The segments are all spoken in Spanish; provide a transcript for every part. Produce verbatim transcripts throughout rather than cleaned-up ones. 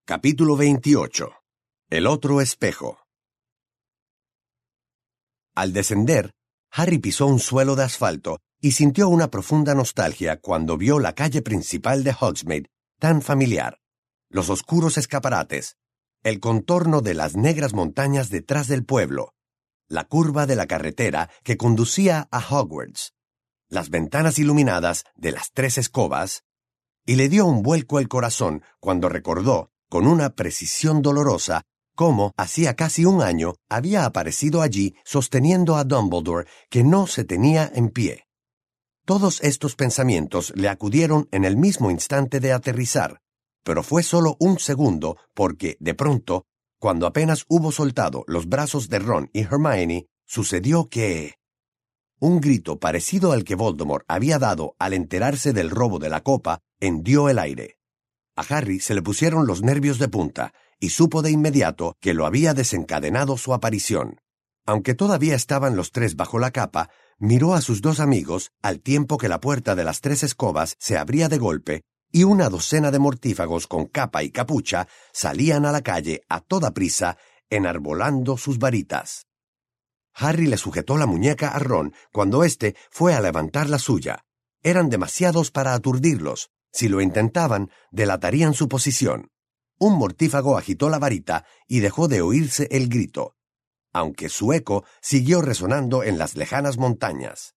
Capítulo veintiocho. El otro espejo. Al descender, Harry pisó un suelo de asfalto y sintió una profunda nostalgia cuando vio la calle principal de Hogsmeade tan familiar, los oscuros escaparates, el contorno de las negras montañas detrás del pueblo, la curva de la carretera que conducía a Hogwarts, las ventanas iluminadas de las tres escobas, y le dio un vuelco el corazón cuando recordó, con una precisión dolorosa, cómo hacía casi un año había aparecido allí sosteniendo a Dumbledore que no se tenía en pie. Todos estos pensamientos le acudieron en el mismo instante de aterrizar, pero fue solo un segundo porque, de pronto, cuando apenas hubo soltado los brazos de Ron y Hermione, sucedió que... Un grito parecido al que Voldemort había dado al enterarse del robo de la copa hendió el aire. A Harry se le pusieron los nervios de punta y supo de inmediato que lo había desencadenado su aparición. Aunque todavía estaban los tres bajo la capa, miró a sus dos amigos al tiempo que la puerta de las tres escobas se abría de golpe y una docena de mortífagos con capa y capucha salían a la calle a toda prisa, enarbolando sus varitas. Harry le sujetó la muñeca a Ron cuando éste fue a levantar la suya. Eran demasiados para aturdirlos. Si lo intentaban, delatarían su posición. Un mortífago agitó la varita y dejó de oírse el grito, aunque su eco siguió resonando en las lejanas montañas.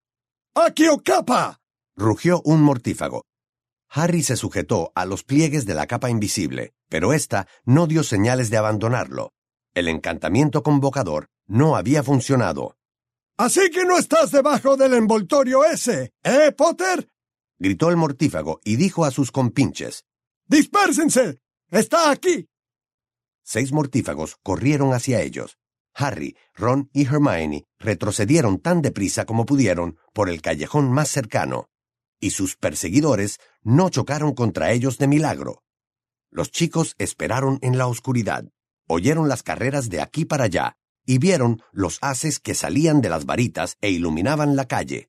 ¡Accio capa! Rugió un mortífago. Harry se sujetó a los pliegues de la capa invisible, pero ésta no dio señales de abandonarlo. El encantamiento convocador no había funcionado. ¡Así que no estás debajo del envoltorio ese, eh, Potter! Gritó el mortífago y dijo a sus compinches. ¡Dispérsense! ¡Está aquí! Seis mortífagos corrieron hacia ellos. Harry, Ron y Hermione retrocedieron tan deprisa como pudieron por el callejón más cercano, y sus perseguidores no chocaron contra ellos de milagro. Los chicos esperaron en la oscuridad, oyeron las carreras de aquí para allá, y vieron los haces que salían de las varitas e iluminaban la calle.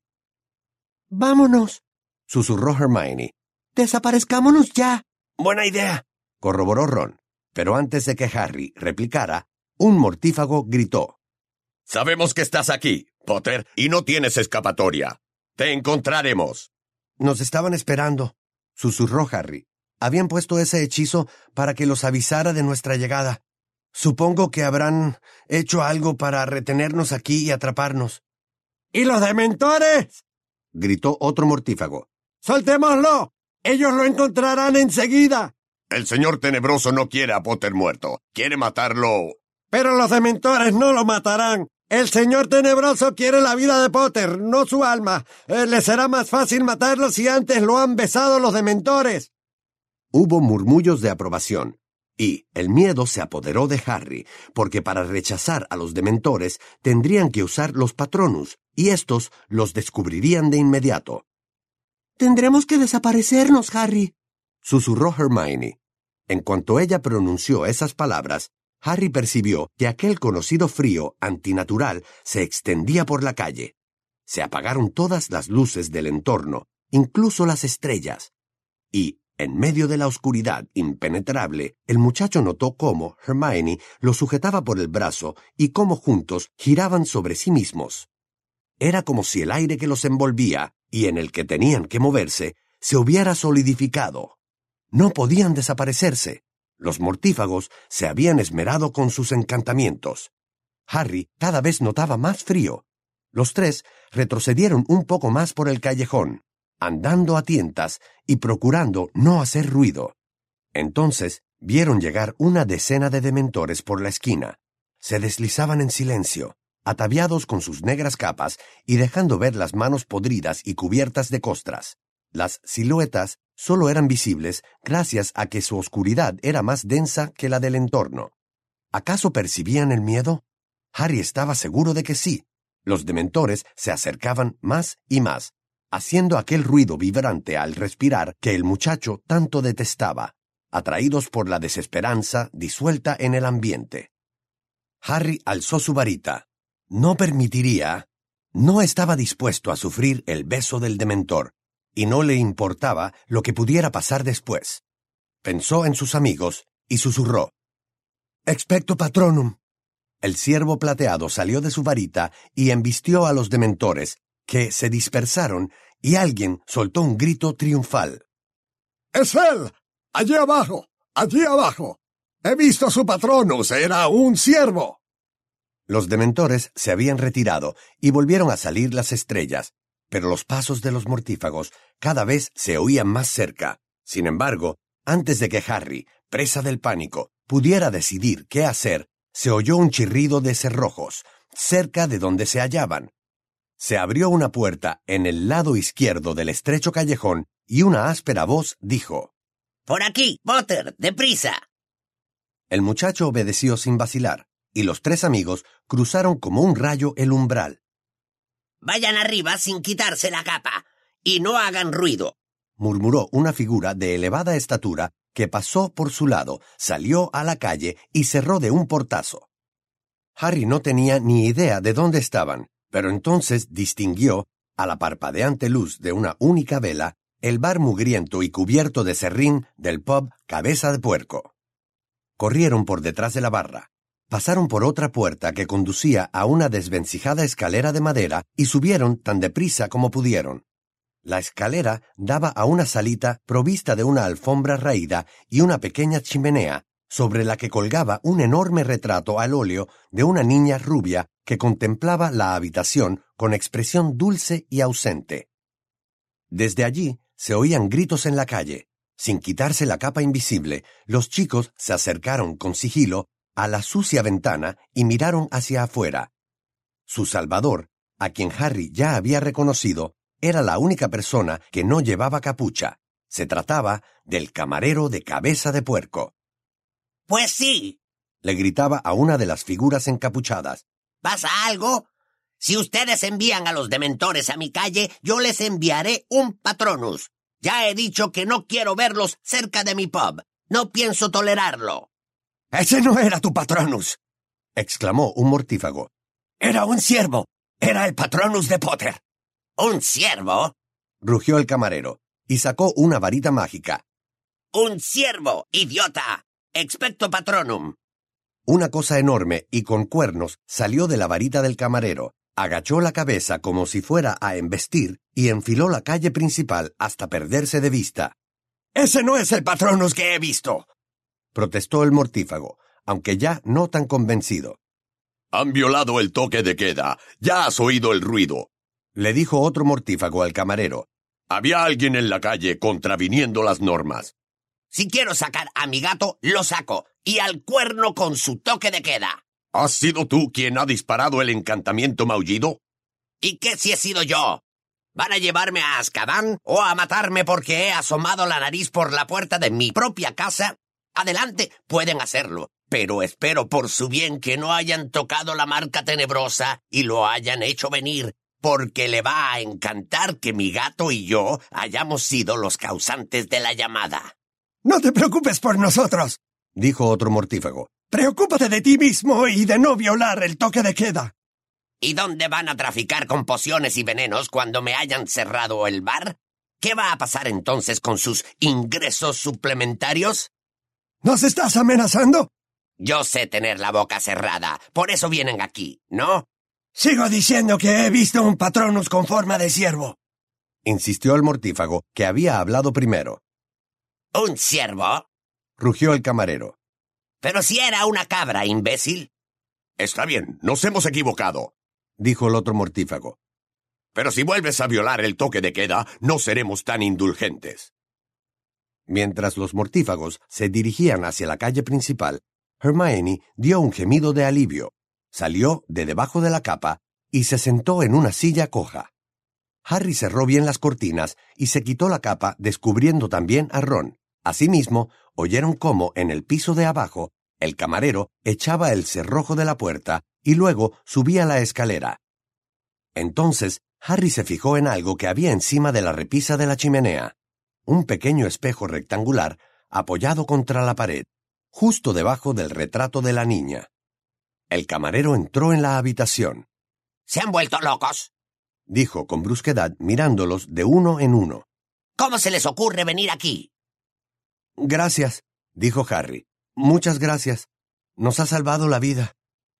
«¡Vámonos!», susurró Hermione. «¡Desaparezcámonos ya!» «Buena idea», corroboró Ron, pero antes de que Harry replicara, un mortífago gritó. «Sabemos que estás aquí, Potter, y no tienes escapatoria. ¡Te encontraremos!» «Nos estaban esperando», susurró Harry. «Habían puesto ese hechizo para que los avisara de nuestra llegada. Supongo que habrán hecho algo para retenernos aquí y atraparnos». ¿Y los dementores?, gritó otro mortífago. ¡Soltémoslo! ¡Ellos lo encontrarán enseguida! El señor Tenebroso no quiere a Potter muerto. Quiere matarlo. Pero los dementores no lo matarán. El señor Tenebroso quiere la vida de Potter, no su alma. Eh, le será más fácil matarlo si antes lo han besado los dementores. Hubo murmullos de aprobación, y el miedo se apoderó de Harry, porque para rechazar a los dementores tendrían que usar los Patronus, y estos los descubrirían de inmediato. «Tendremos que desaparecernos, Harry», susurró Hermione. En cuanto ella pronunció esas palabras, Harry percibió que aquel conocido frío antinatural se extendía por la calle. Se apagaron todas las luces del entorno, incluso las estrellas, y, en medio de la oscuridad impenetrable, el muchacho notó cómo Hermione lo sujetaba por el brazo y cómo juntos giraban sobre sí mismos. Era como si el aire que los envolvía, y en el que tenían que moverse, se hubiera solidificado. No podían desaparecerse. Los mortífagos se habían esmerado con sus encantamientos. Harry cada vez notaba más frío. Los tres retrocedieron un poco más por el callejón, andando a tientas y procurando no hacer ruido. Entonces vieron llegar una decena de dementores por la esquina. Se deslizaban en silencio, ataviados con sus negras capas y dejando ver las manos podridas y cubiertas de costras. Las siluetas solo eran visibles gracias a que su oscuridad era más densa que la del entorno. ¿Acaso percibían el miedo? Harry estaba seguro de que sí. Los dementores se acercaban más y más, haciendo aquel ruido vibrante al respirar que el muchacho tanto detestaba, atraídos por la desesperanza disuelta en el ambiente. Harry alzó su varita. No permitiría, no estaba dispuesto a sufrir el beso del dementor, y no le importaba lo que pudiera pasar después. Pensó en sus amigos y susurró: Expecto Patronum. El ciervo plateado salió de su varita y embistió a los dementores, que se dispersaron, y alguien soltó un grito triunfal. ¡Es él! ¡Allí abajo! ¡Allí abajo! ¡He visto a su Patronus! ¡Era un ciervo! Los dementores se habían retirado y volvieron a salir las estrellas, pero los pasos de los mortífagos cada vez se oían más cerca. Sin embargo, antes de que Harry, presa del pánico, pudiera decidir qué hacer, se oyó un chirrido de cerrojos, cerca de donde se hallaban. Se abrió una puerta en el lado izquierdo del estrecho callejón y una áspera voz dijo: «Por aquí, Potter, deprisa». El muchacho obedeció sin vacilar, y los tres amigos cruzaron como un rayo el umbral. «Vayan arriba sin quitarse la capa, y no hagan ruido», murmuró una figura de elevada estatura que pasó por su lado, salió a la calle y cerró de un portazo. Harry no tenía ni idea de dónde estaban, pero entonces distinguió, a la parpadeante luz de una única vela, el bar mugriento y cubierto de serrín del pub Cabeza de Puerco. Corrieron por detrás de la barra, pasaron por otra puerta que conducía a una desvencijada escalera de madera y subieron tan deprisa como pudieron. La escalera daba a una salita provista de una alfombra raída y una pequeña chimenea, sobre la que colgaba un enorme retrato al óleo de una niña rubia que contemplaba la habitación con expresión dulce y ausente. Desde allí se oían gritos en la calle. Sin quitarse la capa invisible, los chicos se acercaron con sigilo a la sucia ventana y miraron hacia afuera. Su salvador, a quien Harry ya había reconocido, era la única persona que no llevaba capucha. Se trataba del camarero de Cabeza de Puerco. «Pues sí», le gritaba a una de las figuras encapuchadas. «¿Pasa algo? Si ustedes envían a los dementores a mi calle, yo les enviaré un Patronus. Ya he dicho que no quiero verlos cerca de mi pub. No pienso tolerarlo». «Ese no era tu Patronus», exclamó un mortífago. «Era un ciervo. Era el Patronus de Potter». «¿Un ciervo?», rugió el camarero, y sacó una varita mágica. «¡Un ciervo, idiota! Expecto Patronum». Una cosa enorme y con cuernos salió de la varita del camarero, agachó la cabeza como si fuera a embestir y enfiló la calle principal hasta perderse de vista. «Ese no es el Patronus que he visto», protestó el mortífago, aunque ya no tan convencido. Han violado el toque de queda. Ya has oído el ruido, le dijo otro mortífago al camarero. Había alguien en la calle contraviniendo las normas. Si quiero sacar a mi gato, lo saco, y al cuerno con su toque de queda. ¿Has sido tú quien ha disparado el encantamiento maullido? ¿Y qué si he sido yo? ¿Van a llevarme a Azkaban o a matarme porque he asomado la nariz por la puerta de mi propia casa? Adelante, pueden hacerlo, pero espero por su bien que no hayan tocado la marca tenebrosa y lo hayan hecho venir, porque le va a encantar que mi gato y yo hayamos sido los causantes de la llamada». «No te preocupes por nosotros», dijo otro mortífago. «Preocúpate de ti mismo y de no violar el toque de queda». ¿Y dónde van a traficar con pociones y venenos cuando me hayan cerrado el bar? ¿Qué va a pasar entonces con sus ingresos suplementarios? ¿Nos estás amenazando? Yo sé tener la boca cerrada, por eso vienen aquí, ¿no? Sigo diciendo que he visto un Patronus con forma de ciervo, insistió el mortífago, que había hablado primero. ¿Un ciervo?, rugió el camarero. Pero si era una cabra, imbécil. Está bien, nos hemos equivocado, dijo el otro mortífago. Pero si vuelves a violar el toque de queda, no seremos tan indulgentes. Mientras los mortífagos se dirigían hacia la calle principal, Hermione dio un gemido de alivio, salió de debajo de la capa y se sentó en una silla coja. Harry cerró bien las cortinas y se quitó la capa, descubriendo también a Ron. Asimismo, oyeron cómo, en el piso de abajo, el camarero echaba el cerrojo de la puerta y luego subía la escalera. Entonces, Harry se fijó en algo que había encima de la repisa de la chimenea. Un pequeño espejo rectangular apoyado contra la pared, justo debajo del retrato de la niña. El camarero entró en la habitación. «¿Se han vuelto locos?», dijo con brusquedad mirándolos de uno en uno. «¿Cómo se les ocurre venir aquí?». «Gracias», dijo Harry. Muchas gracias. Nos ha salvado la vida.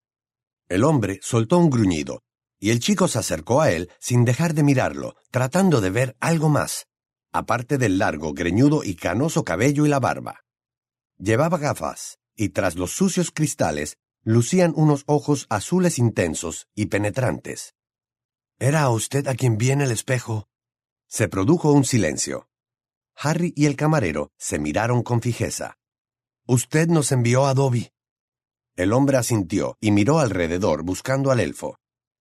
El hombre soltó un gruñido, y el chico se acercó a él sin dejar de mirarlo, tratando de ver algo más, aparte del largo, greñudo y canoso cabello y la barba. Llevaba gafas, y tras los sucios cristales, lucían unos ojos azules intensos y penetrantes. ¿Era a usted a quien vi en el espejo? Se produjo un silencio. Harry y el camarero se miraron con fijeza. Usted nos envió a Dobby. El hombre asintió y miró alrededor buscando al elfo.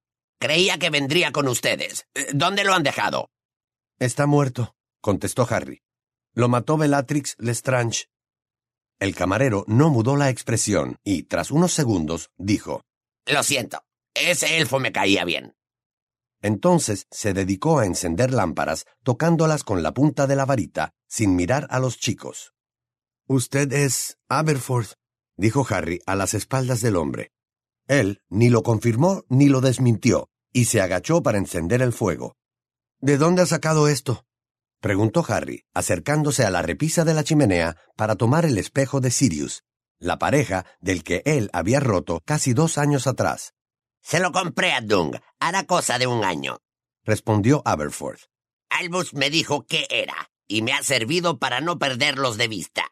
Creía que vendría con ustedes. ¿Dónde lo han dejado? Está muerto, contestó Harry. Lo mató Bellatrix Lestrange. El camarero no mudó la expresión y, tras unos segundos, dijo: Lo siento, ese elfo me caía bien. Entonces se dedicó a encender lámparas, tocándolas con la punta de la varita, sin mirar a los chicos. «Usted es Aberforth», dijo Harry a las espaldas del hombre. Él ni lo confirmó ni lo desmintió, y se agachó para encender el fuego. «¿De dónde ha sacado esto?», preguntó Harry, acercándose a la repisa de la chimenea para tomar el espejo de Sirius, la pareja del que él había roto casi dos años atrás. Se lo compré a Dung, hará cosa de un año, respondió Aberforth. Albus me dijo qué era, y me ha servido para no perderlos de vista.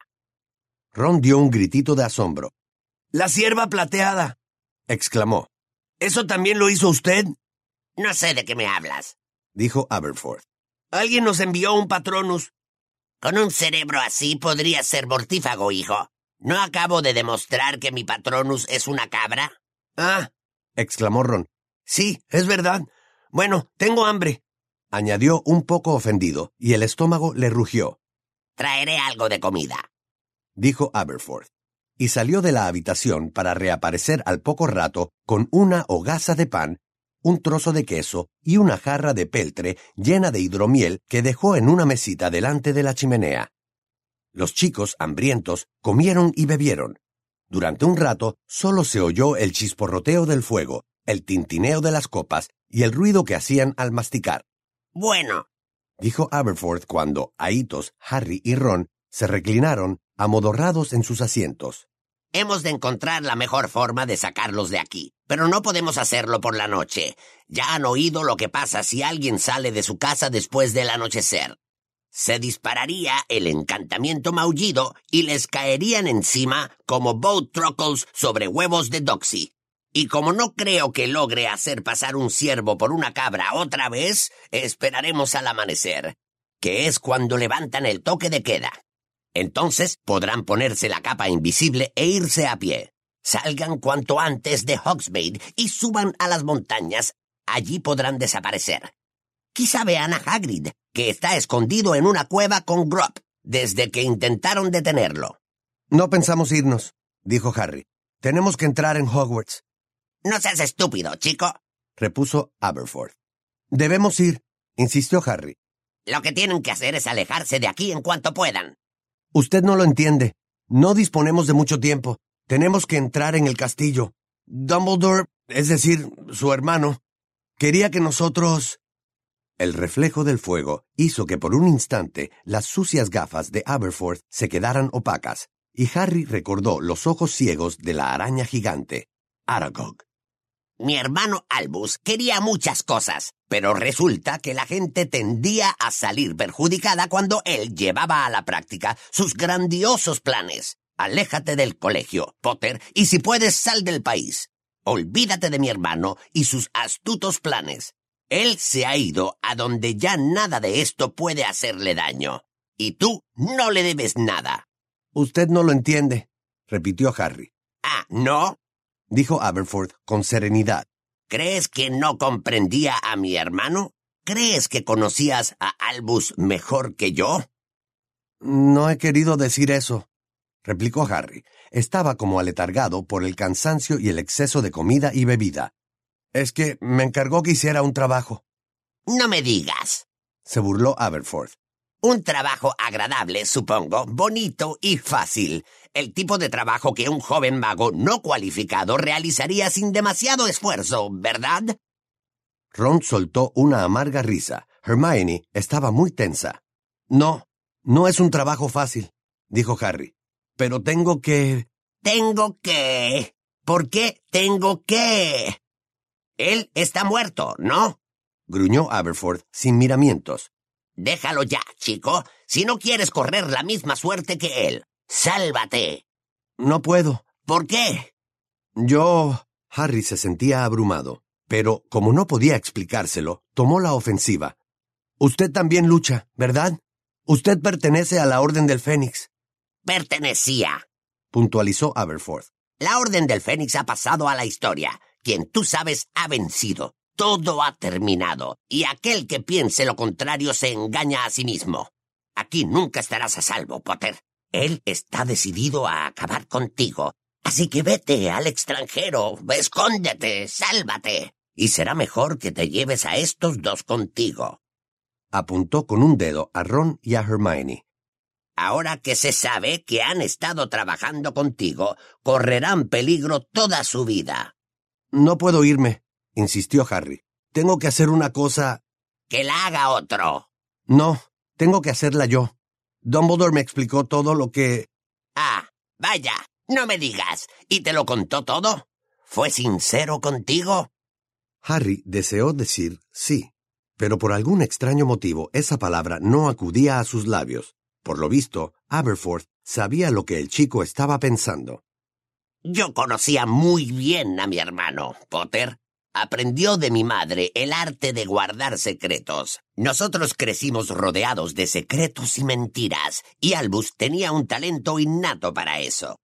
Ron dio un gritito de asombro. «¡La cierva plateada!», exclamó. «¿Eso también lo hizo usted?». «No sé de qué me hablas», dijo Aberforth. «Alguien nos envió un Patronus». «Con un cerebro así podría ser mortífago, hijo. ¿No acabo de demostrar que mi Patronus es una cabra?» «Ah», exclamó Ron. «Sí, es verdad. Bueno, tengo hambre», añadió un poco ofendido, y el estómago le rugió. «Traeré algo de comida», dijo Aberforth, y salió de la habitación para reaparecer al poco rato con una hogaza de pan, un trozo de queso y una jarra de peltre llena de hidromiel que dejó en una mesita delante de la chimenea. Los chicos, hambrientos, comieron y bebieron. Durante un rato solo se oyó el chisporroteo del fuego, el tintineo de las copas y el ruido que hacían al masticar. «Bueno», dijo Aberforth cuando Ahitos, Harry y Ron se reclinaron amodorrados en sus asientos. «hemos de encontrar la mejor forma de sacarlos de aquí, pero no podemos hacerlo por la noche. Ya han oído lo que pasa si alguien sale de su casa después del anochecer. Se dispararía el encantamiento maullido y les caerían encima como Bowtruckles sobre huevos de Doxy. Y como no creo que logre hacer pasar un ciervo por una cabra otra vez, esperaremos al amanecer, que es cuando levantan el toque de queda. Entonces podrán ponerse la capa invisible e irse a pie. Salgan cuanto antes de Hogsmeade y suban a las montañas. Allí podrán desaparecer. Quizá vean a Hagrid, que está escondido en una cueva con Grop, desde que intentaron detenerlo». «No pensamos irnos», dijo Harry. «Tenemos que entrar en Hogwarts». «No seas estúpido, chico», repuso Aberforth. «Debemos ir», insistió Harry. «Lo que tienen que hacer es alejarse de aquí en cuanto puedan». «Usted no lo entiende. No disponemos de mucho tiempo. Tenemos que entrar en el castillo. Dumbledore, es decir, su hermano, quería que nosotros...» El reflejo del fuego hizo que por un instante las sucias gafas de Aberforth se quedaran opacas, y Harry recordó los ojos ciegos de la araña gigante, Aragog. «Mi hermano Albus quería muchas cosas, pero resulta que la gente tendía a salir perjudicada cuando él llevaba a la práctica sus grandiosos planes. Aléjate del colegio, Potter, y si puedes, sal del país. Olvídate de mi hermano y sus astutos planes. Él se ha ido a donde ya nada de esto puede hacerle daño. Y tú no le debes nada». «Usted no lo entiende», repitió Harry. «Ah, ¿no?», dijo Aberforth con serenidad. «¿Crees que no comprendía a mi hermano? ¿Crees que conocías a Albus mejor que yo?» «No he querido decir eso», replicó Harry. Estaba como aletargado por el cansancio y el exceso de comida y bebida. «Es que me encargó que hiciera un trabajo». «No me digas», se burló Aberforth. «Un trabajo agradable, supongo, bonito y fácil. El tipo de trabajo que un joven mago no cualificado realizaría sin demasiado esfuerzo, ¿verdad?» Ron soltó una amarga risa. Hermione estaba muy tensa. «No, no es un trabajo fácil», dijo Harry. «Pero tengo que Tengo que... ¿Por qué tengo que...? Él está muerto, ¿no? Gruñó Aberforth sin miramientos. Déjalo ya, chico. Si no quieres correr la misma suerte que él, sálvate. No puedo. ¿Por qué? Yo... Harry se sentía abrumado, pero como no podía explicárselo, tomó la ofensiva. Usted también lucha, ¿verdad? Usted pertenece a la Orden del Fénix. Pertenecía, puntualizó Aberforth. La Orden del Fénix ha pasado a la historia. Quien tú sabes ha vencido. Todo ha terminado. Y aquel que piense lo contrario se engaña a sí mismo. Aquí nunca estarás a salvo, Potter. Él está decidido a acabar contigo. Así que vete al extranjero, escóndete, sálvate. Y será mejor que te lleves a estos dos contigo. Apuntó con un dedo a Ron y a Hermione. Ahora que se sabe que han estado trabajando contigo, correrán peligro toda su vida. No puedo irme, insistió Harry. Tengo que hacer una cosa... Que la haga otro. No, tengo que hacerla yo. Dumbledore me explicó todo lo que... Ah, vaya, no me digas. ¿Y te lo contó todo? ¿Fue sincero contigo? Harry deseó decir sí, pero por algún extraño motivo esa palabra no acudía a sus labios. Por lo visto, Aberforth sabía lo que el chico estaba pensando. Yo conocía muy bien a mi hermano, Potter. Aprendió de mi madre el arte de guardar secretos. Nosotros crecimos rodeados de secretos y mentiras, y Albus tenía un talento innato para eso.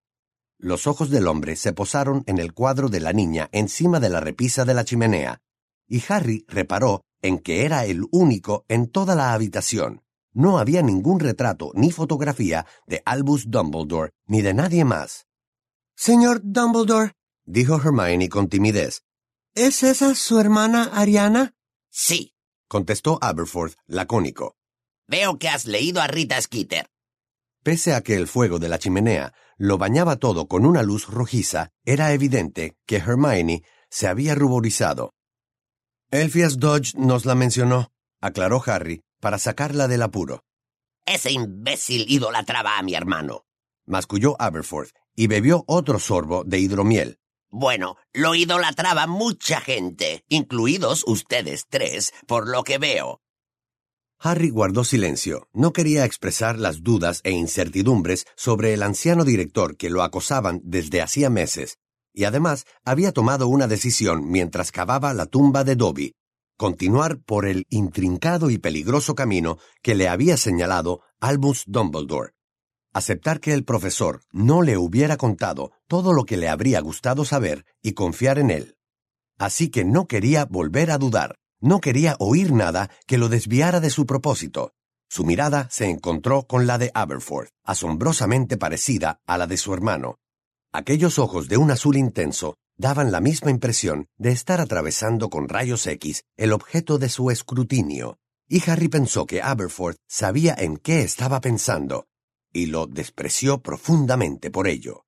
Los ojos del hombre se posaron en el cuadro de la niña encima de la repisa de la chimenea, y Harry reparó en que era el único en toda la habitación. No había ningún retrato ni fotografía de Albus Dumbledore ni de nadie más. Señor Dumbledore, dijo Hermione con timidez. ¿Es esa su hermana Ariana? Sí, contestó Aberforth lacónico. Veo que has leído a Rita Skeeter. Pese a que el fuego de la chimenea lo bañaba todo con una luz rojiza, era evidente que Hermione se había ruborizado. Elphias Dodge nos la mencionó, aclaró Harry, para sacarla del apuro. Ese imbécil idolatraba a mi hermano, masculló Aberforth y bebió otro sorbo de hidromiel. Bueno, lo idolatraba mucha gente, incluidos ustedes tres, por lo que veo. Harry guardó silencio. No quería expresar las dudas e incertidumbres sobre el anciano director que lo acosaban desde hacía meses, y además había tomado una decisión mientras cavaba la tumba de Dobby: continuar por el intrincado y peligroso camino que le había señalado Albus Dumbledore. Aceptar que el profesor no le hubiera contado todo lo que le habría gustado saber y confiar en él. Así que no quería volver a dudar, no quería oír nada que lo desviara de su propósito. Su mirada se encontró con la de Aberforth, asombrosamente parecida a la de su hermano. Aquellos ojos de un azul intenso daban la misma impresión de estar atravesando con rayos X el objeto de su escrutinio, y Harry pensó que Aberforth sabía en qué estaba pensando, y lo despreció profundamente por ello.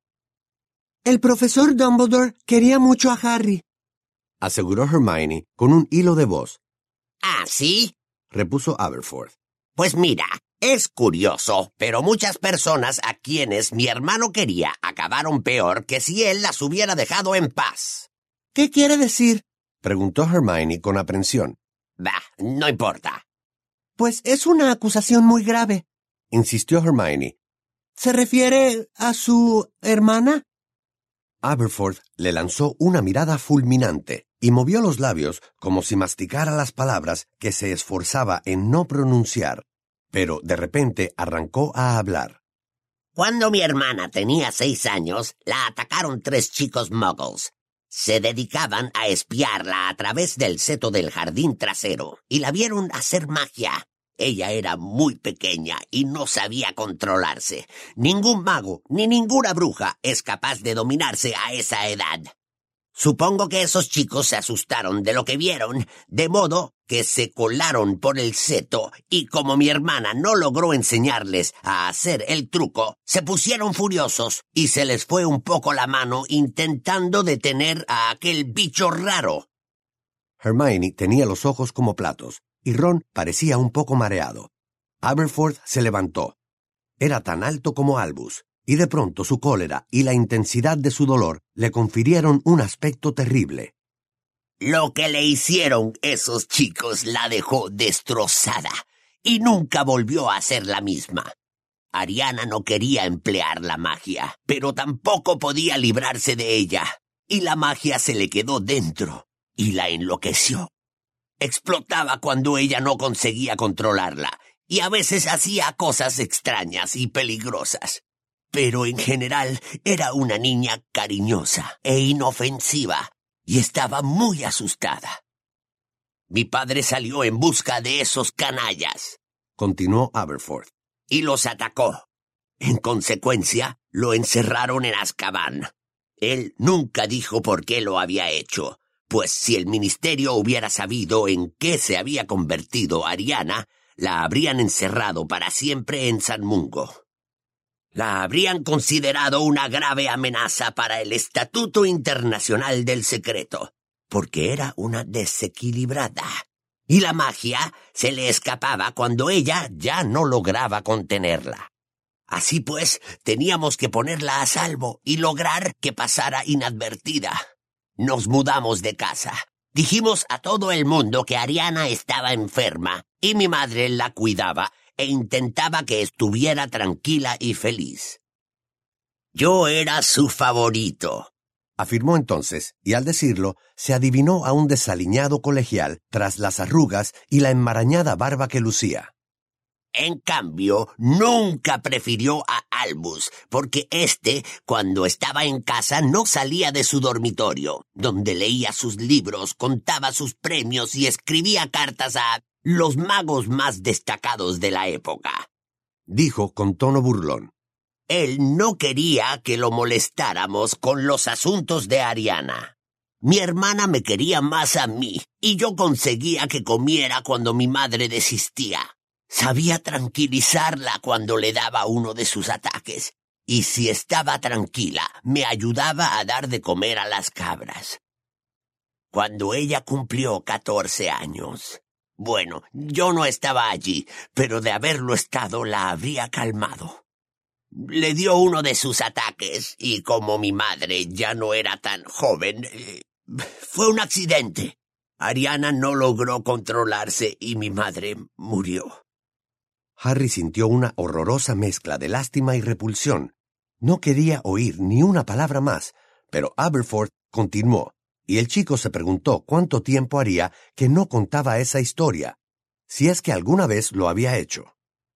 El profesor Dumbledore quería mucho a Harry, aseguró Hermione con un hilo de voz. ¿Ah, sí? Repuso Aberforth. Pues mira, es curioso, pero muchas personas a quienes mi hermano quería acabaron peor que si él las hubiera dejado en paz. ¿Qué quiere decir? Preguntó Hermione con aprensión. Bah, no importa. Pues es una acusación muy grave, insistió Hermione. ¿Se refiere a su hermana? Aberforth le lanzó una mirada fulminante y movió los labios como si masticara las palabras que se esforzaba en no pronunciar, pero de repente arrancó a hablar. Cuando mi hermana tenía seis años, la atacaron tres chicos muggles. Se dedicaban a espiarla a través del seto del jardín trasero y la vieron hacer magia. Ella era muy pequeña y no sabía controlarse. Ningún mago ni ninguna bruja es capaz de dominarse a esa edad. Supongo que esos chicos se asustaron de lo que vieron, de modo que se colaron por el seto y como mi hermana no logró enseñarles a hacer el truco, se pusieron furiosos y se les fue un poco la mano intentando detener a aquel bicho raro. Hermione tenía los ojos como platos y Ron parecía un poco mareado. Aberforth se levantó. Era tan alto como Albus, y de pronto su cólera y la intensidad de su dolor le confirieron un aspecto terrible. Lo que le hicieron esos chicos la dejó destrozada y nunca volvió a ser la misma. Ariana no quería emplear la magia, pero tampoco podía librarse de ella, y la magia se le quedó dentro y la enloqueció. Explotaba cuando ella no conseguía controlarla, y a veces hacía cosas extrañas y peligrosas. Pero en general era una niña cariñosa e inofensiva, y estaba muy asustada. Mi padre salió en busca de esos canallas, continuó Aberforth, y los atacó. En consecuencia, lo encerraron en Azkaban. Él nunca dijo por qué lo había hecho, pues si el ministerio hubiera sabido en qué se había convertido Ariana, la habrían encerrado para siempre en San Mungo. La habrían considerado una grave amenaza para el Estatuto Internacional del Secreto, porque era una desequilibrada, y la magia se le escapaba cuando ella ya no lograba contenerla. Así pues, teníamos que ponerla a salvo y lograr que pasara inadvertida. Nos mudamos de casa. Dijimos a todo el mundo que Ariana estaba enferma y mi madre la cuidaba e intentaba que estuviera tranquila y feliz. Yo era su favorito, afirmó entonces, y al decirlo, se adivinó a un desaliñado colegial tras las arrugas y la enmarañada barba que lucía. En cambio, nunca prefirió a Albus, porque éste, cuando estaba en casa, no salía de su dormitorio, donde leía sus libros, contaba sus premios y escribía cartas a los magos más destacados de la época, dijo con tono burlón. Él no quería que lo molestáramos con los asuntos de Ariana. Mi hermana me quería más a mí, y yo conseguía que comiera cuando mi madre desistía. Sabía tranquilizarla cuando le daba uno de sus ataques, y si estaba tranquila, me ayudaba a dar de comer a las cabras. Cuando ella cumplió catorce años, bueno, yo no estaba allí, pero de haberlo estado la habría calmado. Le dio uno de sus ataques, y como mi madre ya no era tan joven, eh, fue un accidente. Ariana no logró controlarse y mi madre murió. Harry sintió una horrorosa mezcla de lástima y repulsión. No quería oír ni una palabra más, pero Aberforth continuó, y el chico se preguntó cuánto tiempo haría que no contaba esa historia, si es que alguna vez lo había hecho.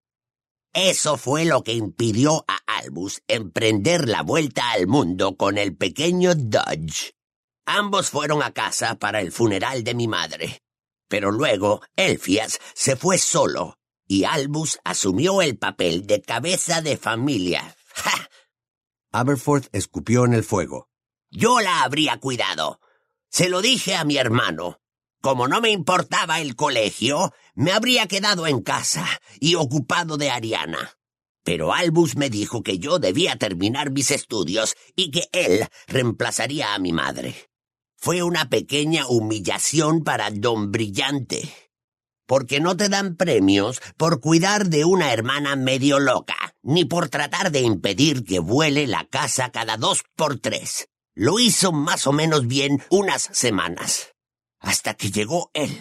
Eso fue lo que impidió a Albus emprender la vuelta al mundo con el pequeño Dodge. Ambos fueron a casa para el funeral de mi madre, pero luego Elphias se fue solo, y Albus asumió el papel de cabeza de familia. ¡Ja! Aberforth escupió en el fuego. Yo la habría cuidado. Se lo dije a mi hermano. Como no me importaba el colegio, me habría quedado en casa y ocupado de Ariana. Pero Albus me dijo que yo debía terminar mis estudios y que él reemplazaría a mi madre. Fue una pequeña humillación para Don Brillante, porque no te dan premios por cuidar de una hermana medio loca, ni por tratar de impedir que vuele la casa cada dos por tres. Lo hizo más o menos bien unas semanas, hasta que llegó él.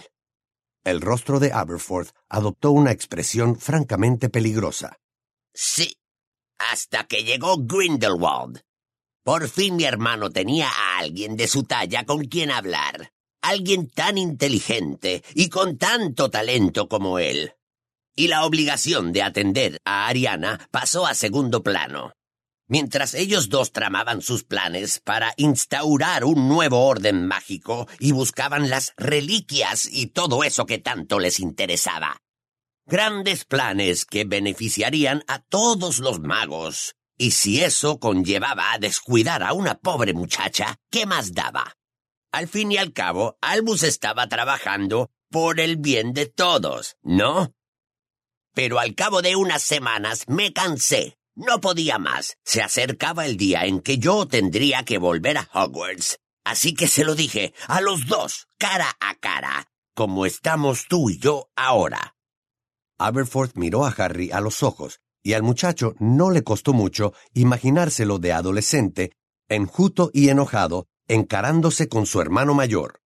El rostro de Aberforth adoptó una expresión francamente peligrosa. Sí, hasta que llegó Grindelwald. Por fin mi hermano tenía a alguien de su talla con quien hablar. Alguien tan inteligente y con tanto talento como él. Y la obligación de atender a Ariana pasó a segundo plano. Mientras ellos dos tramaban sus planes para instaurar un nuevo orden mágico y buscaban las reliquias y todo eso que tanto les interesaba. Grandes planes que beneficiarían a todos los magos. Y si eso conllevaba a descuidar a una pobre muchacha, ¿qué más daba? Al fin y al cabo, Albus estaba trabajando por el bien de todos, ¿no? Pero al cabo de unas semanas me cansé. No podía más. Se acercaba el día en que yo tendría que volver a Hogwarts. Así que se lo dije a los dos, cara a cara, como estamos tú y yo ahora. Aberforth miró a Harry a los ojos, y al muchacho no le costó mucho imaginárselo de adolescente, enjuto y enojado, encarándose con su hermano mayor.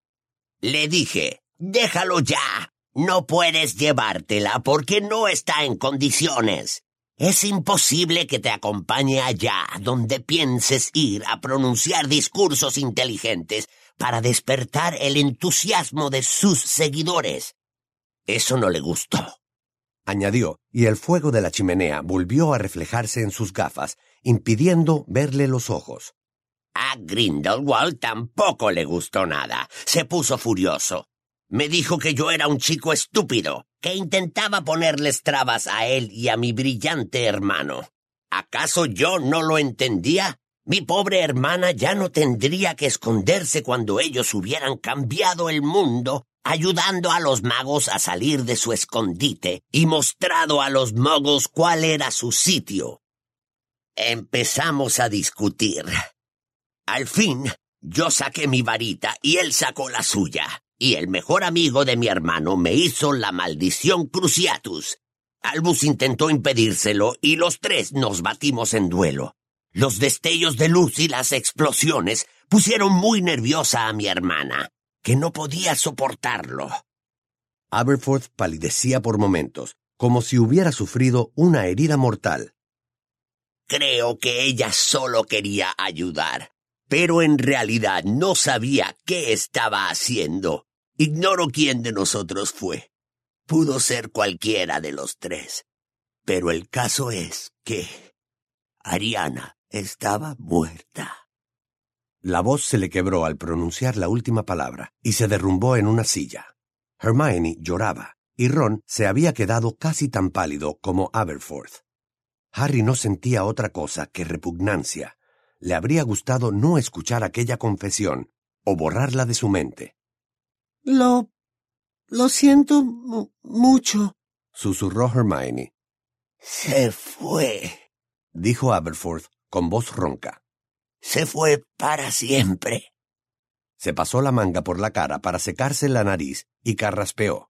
Le dije, déjalo ya. No puedes llevártela porque no está en condiciones. Es imposible que te acompañe allá donde pienses ir a pronunciar discursos inteligentes para despertar el entusiasmo de sus seguidores. Eso no le gustó, añadió, y el fuego de la chimenea volvió a reflejarse en sus gafas, impidiendo verle los ojos. A Grindelwald tampoco le gustó nada. Se puso furioso. Me dijo que yo era un chico estúpido, que intentaba ponerles trabas a él y a mi brillante hermano. ¿Acaso yo no lo entendía? Mi pobre hermana ya no tendría que esconderse cuando ellos hubieran cambiado el mundo, ayudando a los magos a salir de su escondite y mostrado a los muggles cuál era su sitio. Empezamos a discutir. Al fin, yo saqué mi varita y él sacó la suya. Y el mejor amigo de mi hermano me hizo la maldición Cruciatus. Albus intentó impedírselo y los tres nos batimos en duelo. Los destellos de luz y las explosiones pusieron muy nerviosa a mi hermana, que no podía soportarlo. Aberforth palidecía por momentos, como si hubiera sufrido una herida mortal. Creo que ella solo quería ayudar, pero en realidad no sabía qué estaba haciendo. Ignoro quién de nosotros fue. Pudo ser cualquiera de los tres. Pero el caso es que Ariana estaba muerta. La voz se le quebró al pronunciar la última palabra y se derrumbó en una silla. Hermione lloraba y Ron se había quedado casi tan pálido como Aberforth. Harry no sentía otra cosa que repugnancia. Le habría gustado no escuchar aquella confesión o borrarla de su mente. Lo... lo siento mu- mucho, susurró Hermione. Se fue, dijo Aberforth con voz ronca. Se fue para siempre. Se pasó la manga por la cara para secarse la nariz y carraspeó.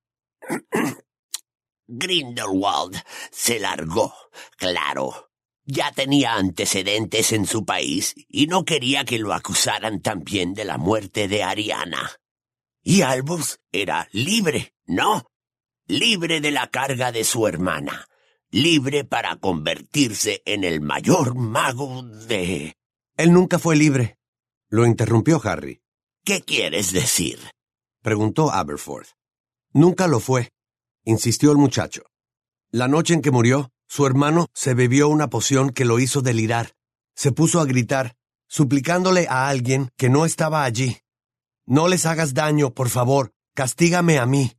Grindelwald se largó, claro. Ya tenía antecedentes en su país y no quería que lo acusaran también de la muerte de Ariana. Y Albus era libre, ¿no? Libre de la carga de su hermana. Libre para convertirse en el mayor mago de... Él nunca fue libre, lo interrumpió Harry. ¿Qué quieres decir? Preguntó Aberforth. Nunca lo fue, insistió el muchacho. La noche en que murió, su hermano se bebió una poción que lo hizo delirar. Se puso a gritar, suplicándole a alguien que no estaba allí. No les hagas daño, por favor, castígame a mí.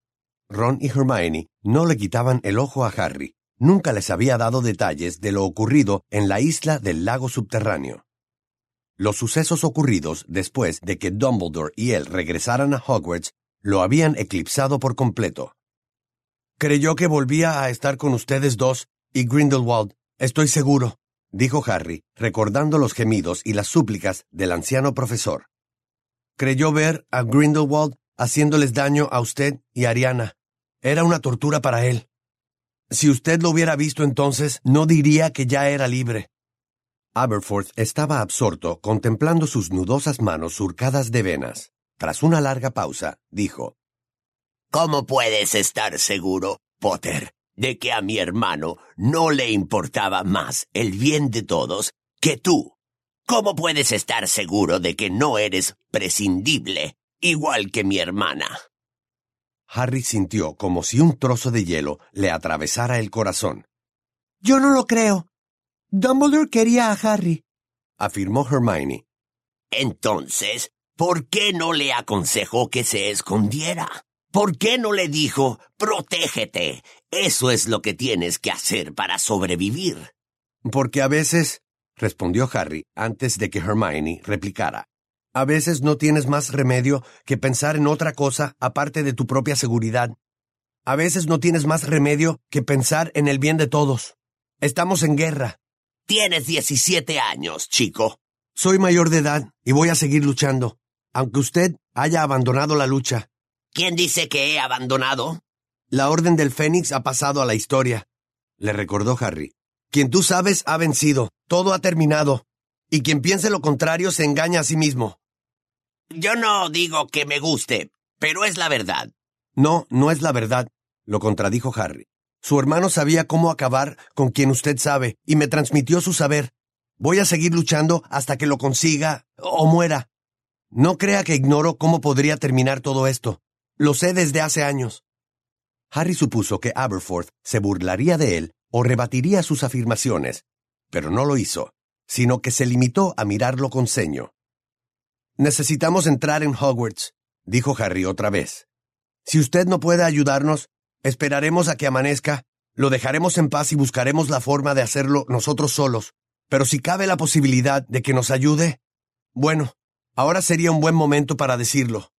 Ron y Hermione no le quitaban el ojo a Harry. Nunca les había dado detalles de lo ocurrido en la isla del lago subterráneo. Los sucesos ocurridos después de que Dumbledore y él regresaran a Hogwarts lo habían eclipsado por completo. Creyó que volvía a estar con ustedes dos y Grindelwald, estoy seguro, dijo Harry, recordando los gemidos y las súplicas del anciano profesor. Creyó ver a Grindelwald haciéndoles daño a usted y a Ariana. Era una tortura para él. Si usted lo hubiera visto entonces, no diría que ya era libre. Aberforth estaba absorto contemplando sus nudosas manos surcadas de venas. Tras una larga pausa, dijo: ¿Cómo puedes estar seguro, Potter, de que a mi hermano no le importaba más el bien de todos que tú? ¿Cómo puedes estar seguro de que no eres prescindible, igual que mi hermana? Harry sintió como si un trozo de hielo le atravesara el corazón. Yo no lo creo. Dumbledore quería a Harry, afirmó Hermione. Entonces, ¿por qué no le aconsejó que se escondiera? ¿Por qué no le dijo, protégete? Eso es lo que tienes que hacer para sobrevivir. Porque a veces, respondió Harry antes de que Hermione replicara, a veces no tienes más remedio que pensar en otra cosa aparte de tu propia seguridad. A veces no tienes más remedio que pensar en el bien de todos. Estamos en guerra. Tienes diecisiete años, chico. Soy mayor de edad y voy a seguir luchando, aunque usted haya abandonado la lucha. ¿Quién dice que he abandonado? La Orden del Fénix ha pasado a la historia. le recordó Harry. Quien tú sabes ha vencido, todo ha terminado, y quien piense lo contrario se engaña a sí mismo. Yo no digo que me guste, pero es la verdad. No, no es la verdad, lo contradijo Harry. Su hermano sabía cómo acabar con quien usted sabe, y me transmitió su saber. Voy a seguir luchando hasta que lo consiga o muera. No crea que ignoro cómo podría terminar todo esto. Lo sé desde hace años. Harry supuso que Aberforth se burlaría de él o rebatiría sus afirmaciones, pero no lo hizo, sino que se limitó a mirarlo con ceño. «Necesitamos entrar en Hogwarts», dijo Harry otra vez. «Si usted no puede ayudarnos, esperaremos a que amanezca, lo dejaremos en paz y buscaremos la forma de hacerlo nosotros solos. Pero si cabe la posibilidad de que nos ayude, bueno, ahora sería un buen momento para decirlo».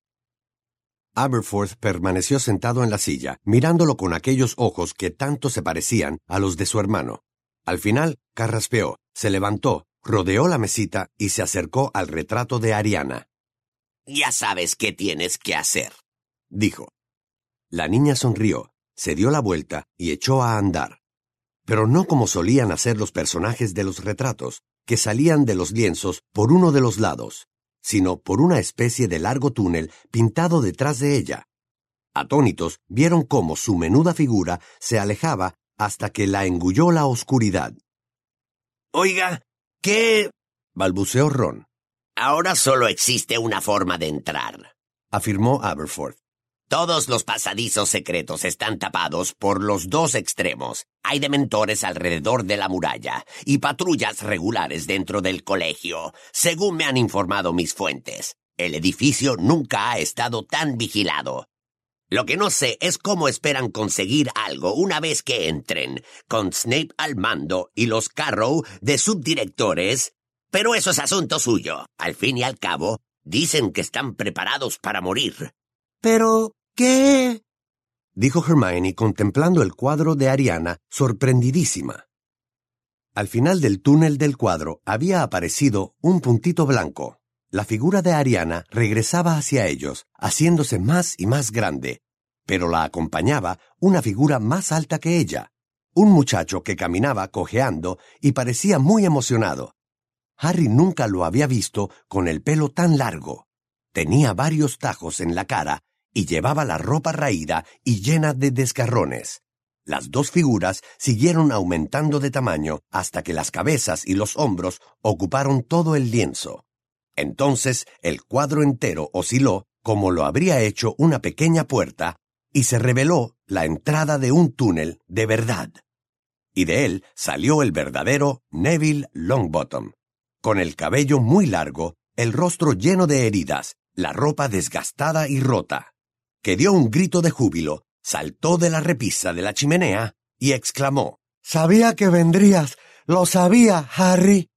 Aberforth permaneció sentado en la silla, mirándolo con aquellos ojos que tanto se parecían a los de su hermano. Al final, carraspeó, se levantó, rodeó la mesita y se acercó al retrato de Ariana. «Ya sabes qué tienes que hacer», dijo. La niña sonrió, se dio la vuelta y echó a andar. Pero no como solían hacer los personajes de los retratos, que salían de los lienzos por uno de los lados, sino por una especie de largo túnel pintado detrás de ella. Atónitos, vieron cómo su menuda figura se alejaba hasta que la engulló la oscuridad. «Oiga, ¿qué...?» balbuceó Ron. «Ahora solo existe una forma de entrar», afirmó Aberforth. «Todos los pasadizos secretos están tapados por los dos extremos. Hay dementores alrededor de la muralla y patrullas regulares dentro del colegio, según me han informado mis fuentes. El edificio nunca ha estado tan vigilado. Lo que no sé es cómo esperan conseguir algo una vez que entren, con Snape al mando y los Carrow de subdirectores, pero eso es asunto suyo. Al fin y al cabo, dicen que están preparados para morir». Pero, ¿qué? dijo Hermione contemplando el cuadro de Ariana, sorprendidísima. Al final del túnel del cuadro había aparecido un puntito blanco. La figura de Ariana regresaba hacia ellos, haciéndose más y más grande, pero la acompañaba una figura más alta que ella, un muchacho que caminaba cojeando y parecía muy emocionado. Harry nunca lo había visto con el pelo tan largo. Tenía varios tajos en la cara y llevaba la ropa raída y llena de desgarrones. Las dos figuras siguieron aumentando de tamaño hasta que las cabezas y los hombros ocuparon todo el lienzo. Entonces el cuadro entero osciló como lo habría hecho una pequeña puerta y se reveló la entrada de un túnel de verdad. Y de él salió el verdadero Neville Longbottom, con el cabello muy largo, el rostro lleno de heridas, la ropa desgastada y rota, que dio un grito de júbilo, saltó de la repisa de la chimenea y exclamó: «Sabía que vendrías, lo sabía, Harry».